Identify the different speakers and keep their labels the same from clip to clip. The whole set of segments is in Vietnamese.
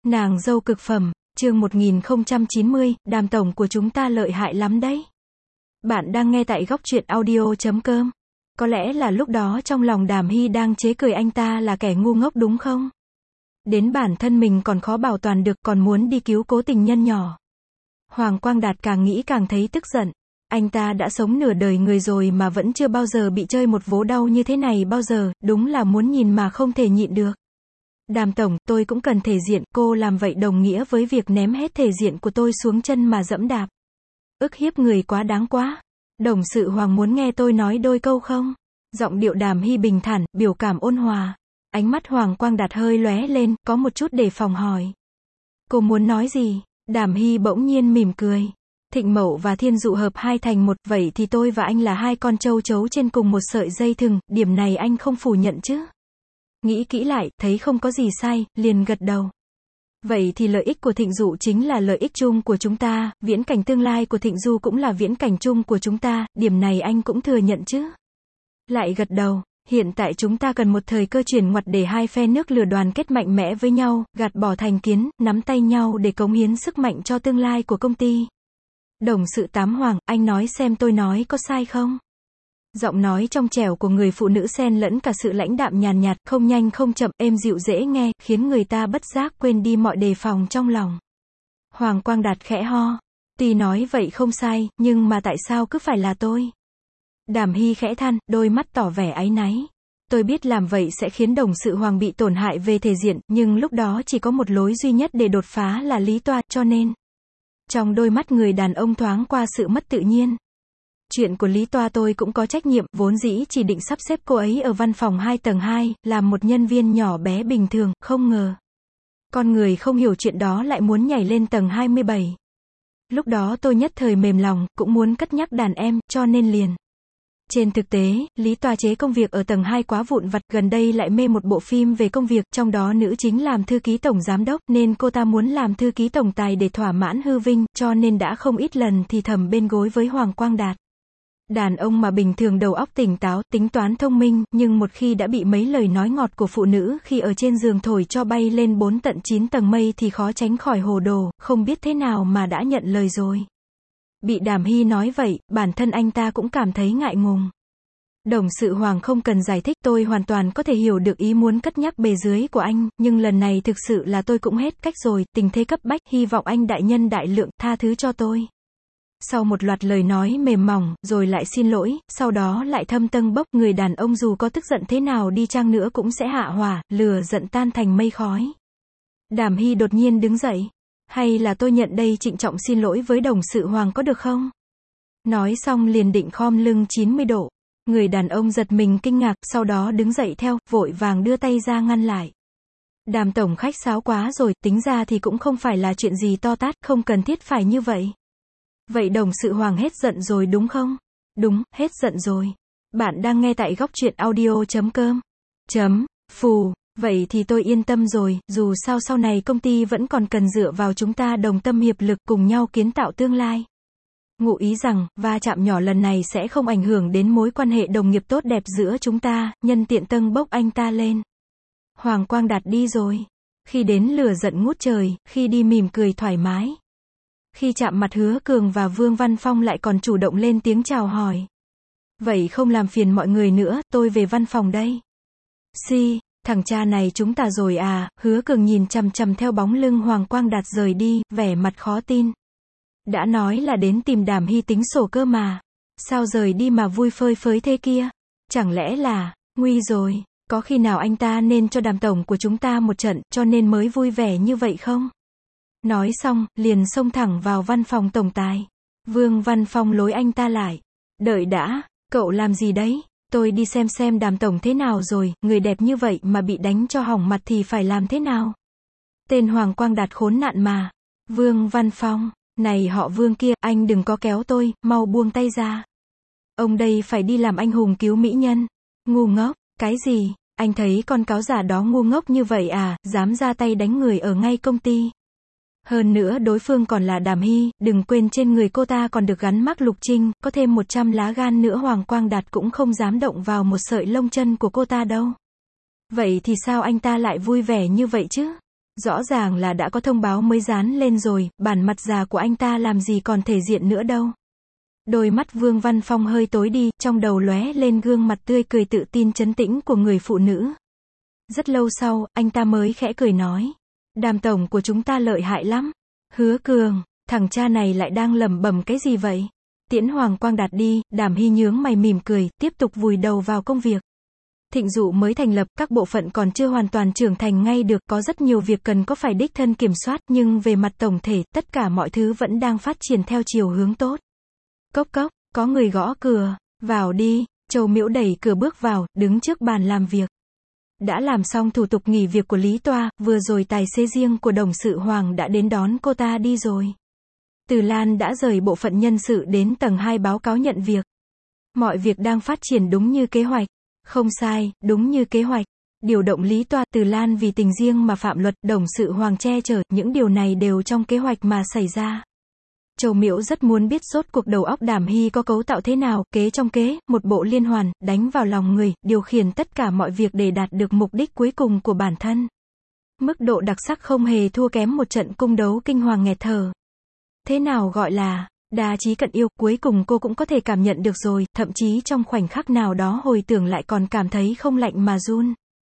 Speaker 1: Nàng dâu cực phẩm, chương 1090, Đàm tổng của chúng ta lợi hại lắm đấy. Bạn đang nghe tại góc truyện audio.com. Có lẽ là lúc đó trong lòng Đàm Hy đang chế cười anh ta là kẻ ngu ngốc đúng không? Đến bản thân mình còn khó bảo toàn được, còn muốn đi cứu cố tình nhân nhỏ. Hoàng Quang Đạt càng nghĩ càng thấy tức giận. Anh ta đã sống nửa đời người rồi mà vẫn chưa bao giờ bị chơi một vố đau như thế này bao giờ, đúng là muốn nhìn mà không thể nhịn được. Đàm tổng, tôi cũng cần thể diện, cô làm vậy đồng nghĩa với việc ném hết thể diện của tôi xuống chân mà dẫm đạp. Ức hiếp người quá đáng quá. Đồng sự Hoàng muốn nghe tôi nói đôi câu không? Giọng điệu Đàm Hy bình thản, biểu cảm ôn hòa. Ánh mắt Hoàng Quang Đạt hơi lóe lên, có một chút đề phòng hỏi. Cô muốn nói gì? Đàm Hy bỗng nhiên mỉm cười. Thịnh Mậu và Thiên Dụ hợp hai thành một, vậy thì tôi và anh là hai con trâu trấu trên cùng một sợi dây thừng, điểm này anh không phủ nhận chứ? Nghĩ kỹ lại, thấy không có gì sai, liền gật đầu. Vậy thì lợi ích của Thịnh Dụ chính là lợi ích chung của chúng ta, viễn cảnh tương lai của Thịnh Du cũng là viễn cảnh chung của chúng ta, điểm này anh cũng thừa nhận chứ? Lại gật đầu, hiện tại chúng ta cần một thời cơ chuyển ngoặt để hai phe nước lửa đoàn kết mạnh mẽ với nhau, gạt bỏ thành kiến, nắm tay nhau để cống hiến sức mạnh cho tương lai của công ty. Đồng sự Tám Hoàng, anh nói xem tôi nói có sai không? Giọng nói trong trẻo của người phụ nữ xen lẫn cả sự lãnh đạm nhàn nhạt, không nhanh không chậm, êm dịu dễ nghe, khiến người ta bất giác quên đi mọi đề phòng trong lòng. Hoàng Quang Đạt khẽ ho. Tuy nói vậy không sai, nhưng mà tại sao cứ phải là tôi? Đàm Hy khẽ than, đôi mắt tỏ vẻ áy náy. Tôi biết làm vậy sẽ khiến đồng sự Hoàng bị tổn hại về thể diện, nhưng lúc đó chỉ có một lối duy nhất để đột phá là lý toa, cho nên. Trong đôi mắt người đàn ông thoáng qua sự mất tự nhiên. Chuyện của Lý Toa tôi cũng có trách nhiệm, vốn dĩ chỉ định sắp xếp cô ấy ở văn phòng 2 tầng 2, làm một nhân viên nhỏ bé bình thường, không ngờ. Con người không hiểu chuyện đó lại muốn nhảy lên tầng 27. Lúc đó tôi nhất thời mềm lòng, cũng muốn cất nhắc đàn em, cho nên liền. Trên thực tế, Lý Toa chế công việc ở tầng 2 quá vụn vặt, gần đây lại mê một bộ phim về công việc, trong đó nữ chính làm thư ký tổng giám đốc, nên cô ta muốn làm thư ký tổng tài để thỏa mãn hư vinh, cho nên đã không ít lần thì thầm bên gối với Hoàng Quang Đạt. Đàn ông mà bình thường đầu óc tỉnh táo, tính toán thông minh, nhưng một khi đã bị mấy lời nói ngọt của phụ nữ khi ở trên giường thổi cho bay lên 4 tận 9 tầng mây thì khó tránh khỏi hồ đồ, không biết thế nào mà đã nhận lời rồi. Bị Đàm Hy nói vậy, bản thân anh ta cũng cảm thấy ngại ngùng. Đồng sự Hoàng không cần giải thích, tôi hoàn toàn có thể hiểu được ý muốn cất nhắc bề dưới của anh, nhưng lần này thực sự là tôi cũng hết cách rồi, tình thế cấp bách, hy vọng anh đại nhân đại lượng, tha thứ cho tôi. Sau một loạt lời nói mềm mỏng, rồi lại xin lỗi, sau đó lại thâm tâng bốc, người đàn ông dù có tức giận thế nào đi chăng nữa cũng sẽ hạ hỏa, lửa giận tan thành mây khói. Đàm Hy đột nhiên đứng dậy. Hay là tôi nhận đây trịnh trọng xin lỗi với đồng sự Hoàng có được không? Nói xong liền định khom lưng 90 độ. Người đàn ông giật mình kinh ngạc, sau đó đứng dậy theo, vội vàng đưa tay ra ngăn lại. Đàm tổng khách sáo quá rồi, tính ra thì cũng không phải là chuyện gì to tát, không cần thiết phải như vậy. Vậy đồng sự Hoàng hết giận rồi đúng không? Đúng, hết giận rồi. Bạn đang nghe tại góc truyện audio.com. Phù, vậy thì tôi yên tâm rồi, dù sao sau này công ty vẫn còn cần dựa vào chúng ta đồng tâm hiệp lực cùng nhau kiến tạo tương lai. Ngụ ý rằng, va chạm nhỏ lần này sẽ không ảnh hưởng đến mối quan hệ đồng nghiệp tốt đẹp giữa chúng ta, nhân tiện tâng bốc anh ta lên. Hoàng Quang Đạt đi rồi. Khi đến lửa giận ngút trời, khi đi mỉm cười thoải mái. Khi chạm mặt Hứa Cường và Vương Văn Phong lại còn chủ động lên tiếng chào hỏi. Vậy không làm phiền mọi người nữa, tôi về văn phòng đây. Thằng cha này chúng ta rồi à? Hứa Cường nhìn chằm chằm theo bóng lưng Hoàng Quang Đạt rời đi, vẻ mặt khó tin. Đã nói là đến tìm Đàm Hy tính sổ cơ mà. Sao rời đi mà vui phơi phới thế kia? Chẳng lẽ là, nguy rồi, có khi nào anh ta nên cho Đàm tổng của chúng ta một trận, cho nên mới vui vẻ như vậy không? Nói xong, liền xông thẳng vào văn phòng tổng tài. Vương Văn Phong lối anh ta lại. Đợi đã, cậu làm gì đấy? Tôi đi xem Đàm tổng thế nào rồi, người đẹp như vậy mà bị đánh cho hỏng mặt thì phải làm thế nào? Tên Hoàng Quang Đạt khốn nạn mà. Vương Văn Phong, này họ Vương kia, anh đừng có kéo tôi, mau buông tay ra. Ông đây phải đi làm anh hùng cứu mỹ nhân. Ngu ngốc, cái gì? Anh thấy con cáo giả đó ngu ngốc như vậy à, dám ra tay đánh người ở ngay công ty. Hơn nữa đối phương còn là Đàm Hy, đừng quên trên người cô ta còn được gắn mác lục trinh, có thêm 100 lá gan nữa Hoàng Quang Đạt cũng không dám động vào một sợi lông chân của cô ta đâu. Vậy thì sao anh ta lại vui vẻ như vậy chứ? Rõ ràng là đã có thông báo mới dán lên rồi, bản mặt già của anh ta làm gì còn thể diện nữa đâu. Đôi mắt Vương Văn Phong hơi tối đi, trong đầu lóe lên gương mặt tươi cười tự tin trấn tĩnh của người phụ nữ. Rất lâu sau, anh ta mới khẽ cười nói. Đàm tổng của chúng ta lợi hại lắm. Hứa Cường, thằng cha này lại đang lẩm bẩm cái gì vậy? Tiễn Hoàng Quang Đạt đi, Đàm Hy nhướng mày mỉm cười, tiếp tục vùi đầu vào công việc. Thịnh Dụ mới thành lập, các bộ phận còn chưa hoàn toàn trưởng thành ngay được, có rất nhiều việc cần có phải đích thân kiểm soát, nhưng về mặt tổng thể, tất cả mọi thứ vẫn đang phát triển theo chiều hướng tốt. Cốc cốc, có người gõ cửa, vào đi, Châu Miễu đẩy cửa bước vào, đứng trước bàn làm việc. Đã làm xong thủ tục nghỉ việc của Lý Toa, vừa rồi tài xế riêng của đồng sự Hoàng đã đến đón cô ta đi rồi. Từ Lan đã rời bộ phận nhân sự đến tầng 2 báo cáo nhận việc. Mọi việc đang phát triển đúng như kế hoạch. Không sai, đúng như kế hoạch. Điều động Lý Toa, Từ Lan vì tình riêng mà phạm luật, đồng sự Hoàng che chở, những điều này đều trong kế hoạch mà xảy ra. Châu Miễu rất muốn biết rốt cuộc đầu óc Đàm Hy có cấu tạo thế nào, kế trong kế, một bộ liên hoàn, đánh vào lòng người, điều khiển tất cả mọi việc để đạt được mục đích cuối cùng của bản thân. Mức độ đặc sắc không hề thua kém một trận cung đấu kinh hoàng nghẹt thở. Thế nào gọi là đa trí cận yêu, cuối cùng cô cũng có thể cảm nhận được rồi, thậm chí trong khoảnh khắc nào đó hồi tưởng lại còn cảm thấy không lạnh mà run.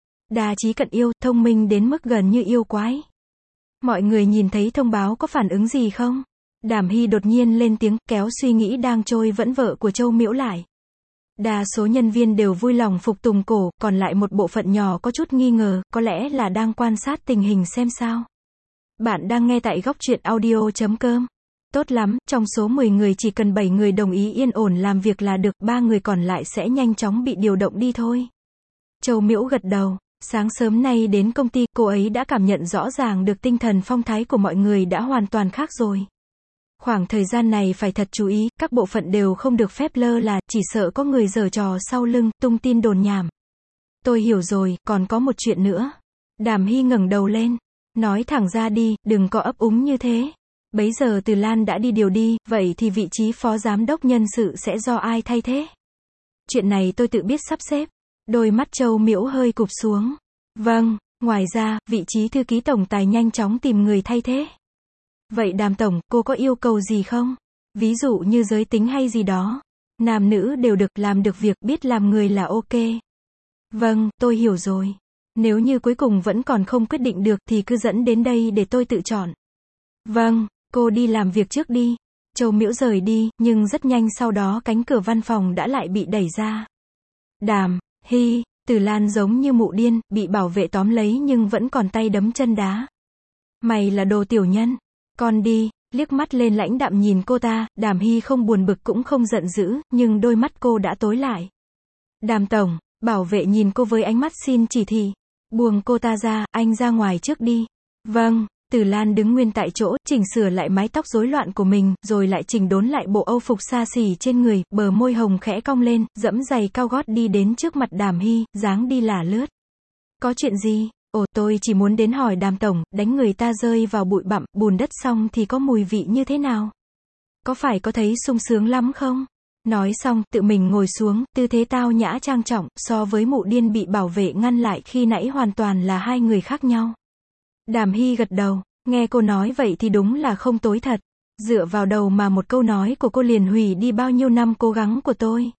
Speaker 1: Đa trí cận yêu, thông minh đến mức gần như yêu quái. Mọi người nhìn thấy thông báo có phản ứng gì không? Đàm Hy đột nhiên lên tiếng, kéo suy nghĩ đang trôi vẫn vợ của Châu Miễu lại. Đa số nhân viên đều vui lòng phục tùng cổ, còn lại một bộ phận nhỏ có chút nghi ngờ, có lẽ là đang quan sát tình hình xem sao. Bạn đang nghe tại góc truyện audio.com. Tốt lắm, trong số 10 người chỉ cần 7 người đồng ý yên ổn làm việc là được, 3 người còn lại sẽ nhanh chóng bị điều động đi thôi. Châu Miễu gật đầu. Sáng sớm nay đến công ty, cô ấy đã cảm nhận rõ ràng được tinh thần phong thái của mọi người đã hoàn toàn khác rồi. Khoảng thời gian này phải thật chú ý, các bộ phận đều không được phép lơ là, chỉ sợ có người giở trò sau lưng, tung tin đồn nhảm. Tôi hiểu rồi, còn có một chuyện nữa. Đàm Hy ngẩng đầu lên. Nói thẳng ra đi, đừng có ấp úng như thế. Bấy giờ Từ Lan đã đi điều đi, vậy thì vị trí phó giám đốc nhân sự sẽ do ai thay thế? Chuyện này tôi tự biết sắp xếp. Đôi mắt Châu Miễu hơi cụp xuống. Vâng, ngoài ra, vị trí thư ký tổng tài nhanh chóng tìm người thay thế. Vậy Đàm tổng, cô có yêu cầu gì không? Ví dụ như giới tính hay gì đó. Nam nữ đều được, làm được việc, biết làm người là ok. Vâng, tôi hiểu rồi. Nếu như cuối cùng vẫn còn không quyết định được thì cứ dẫn đến đây để tôi tự chọn. Vâng, cô đi làm việc trước đi. Châu Miễu rời đi, nhưng rất nhanh sau đó cánh cửa văn phòng đã lại bị đẩy ra. Đàm Hy, Từ Lan giống như mụ điên, bị bảo vệ tóm lấy nhưng vẫn còn tay đấm chân đá. Mày là đồ tiểu nhân. Con đi, liếc mắt lên lãnh đạm nhìn cô ta, Đàm Hy không buồn bực cũng không giận dữ, nhưng đôi mắt cô đã tối lại. Đàm tổng, bảo vệ nhìn cô với ánh mắt xin chỉ thị. Buông cô ta ra, anh ra ngoài trước đi. Vâng, Từ Lan đứng nguyên tại chỗ, chỉnh sửa lại mái tóc rối loạn của mình, rồi lại chỉnh đốn lại bộ âu phục xa xỉ trên người, bờ môi hồng khẽ cong lên, dẫm giày cao gót đi đến trước mặt Đàm Hy, dáng đi lả lướt. Có chuyện gì? Ồ, tôi chỉ muốn đến hỏi Đàm tổng, đánh người ta rơi vào bụi bặm, bùn đất xong thì có mùi vị như thế nào? Có phải có thấy sung sướng lắm không? Nói xong, tự mình ngồi xuống, tư thế tao nhã trang trọng, so với mụ điên bị bảo vệ ngăn lại khi nãy hoàn toàn là hai người khác nhau. Đàm Hy gật đầu, nghe cô nói vậy thì đúng là không tối thật. Dựa vào đầu mà một câu nói của cô liền hủy đi bao nhiêu năm cố gắng của tôi.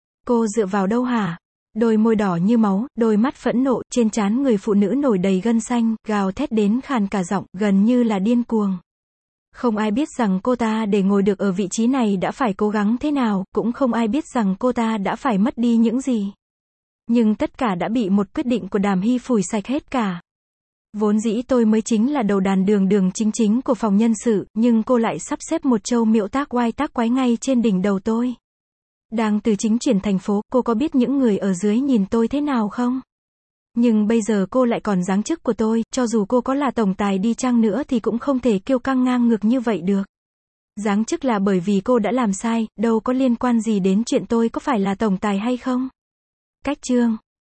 Speaker 1: Cô dựa vào đâu hả? Đôi môi đỏ như máu, đôi mắt phẫn nộ, trên trán người phụ nữ nổi đầy gân xanh, gào thét đến khàn cả giọng, gần như là điên cuồng. Không ai biết rằng cô ta để ngồi được ở vị trí này đã phải cố gắng thế nào, cũng không ai biết rằng cô ta đã phải mất đi những gì. Nhưng tất cả đã bị một quyết định của Đàm Hy phủi sạch hết cả. Vốn dĩ tôi mới chính là đầu đàn đường chính của phòng nhân sự, nhưng cô lại sắp xếp một Châu Miễu tác oai tác quái ngay trên đỉnh đầu tôi. Đang từ chính chuyển thành phố, cô có biết những người ở dưới nhìn tôi thế nào không? Nhưng bây giờ cô lại còn giáng chức của tôi, cho dù cô có là tổng tài đi chăng nữa thì cũng không thể kiêu căng ngang ngược như vậy được. Giáng chức là bởi vì cô đã làm sai, đâu có liên quan gì đến chuyện tôi có phải là tổng tài hay không? Cách chương